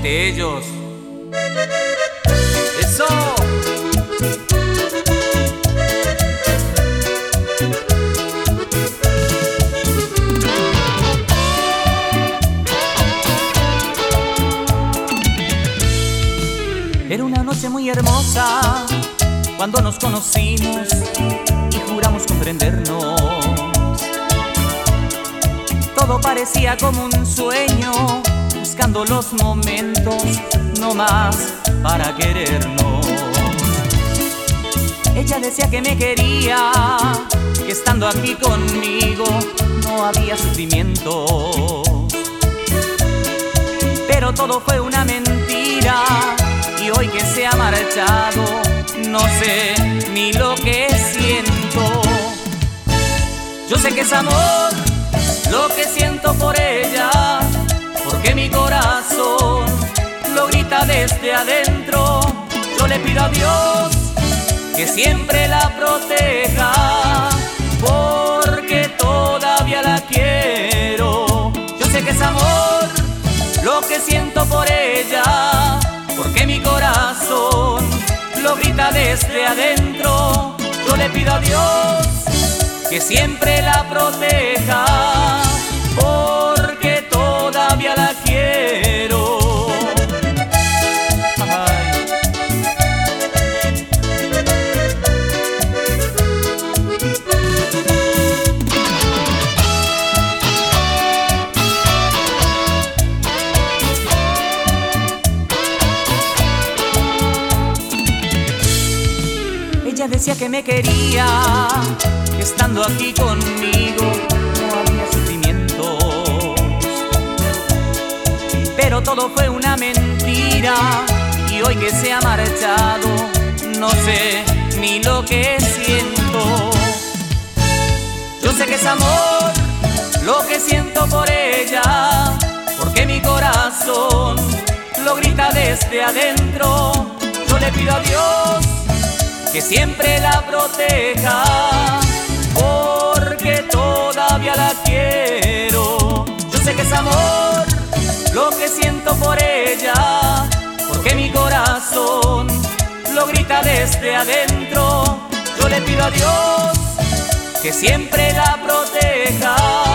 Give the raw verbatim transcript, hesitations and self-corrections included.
de ellos. ¡Eso! Era una noche muy hermosa cuando nos conocimos y juramos comprendernos. Todo parecía como un sueño, buscando los momentos no más para querernos. Ella decía que me quería, que estando aquí conmigo no había sufrimiento. Pero todo fue una mentira y hoy que se ha marchado no sé ni lo que siento. Yo sé que es amor lo que siento por ella, porque mi corazón lo grita desde adentro. Yo le pido a Dios que siempre la proteja, porque todavía la quiero. Yo sé que es amor lo que siento por ella, porque mi corazón lo grita desde adentro. Yo le pido a Dios que siempre la proteja, porque todavía la quiero. Ay. Ella decía que me quería, que estando aquí conmigo no había sufrimientos. Pero todo fue una mentira y hoy que se ha marchado no sé ni lo que siento. Yo sé que es amor lo que siento por ella, porque mi corazón lo grita desde adentro. Yo le pido a Dios que siempre la proteja, porque todavía la quiero. Yo sé que es amor lo que siento por ella, porque mi corazón lo grita desde adentro. Yo le pido a Dios que siempre la proteja,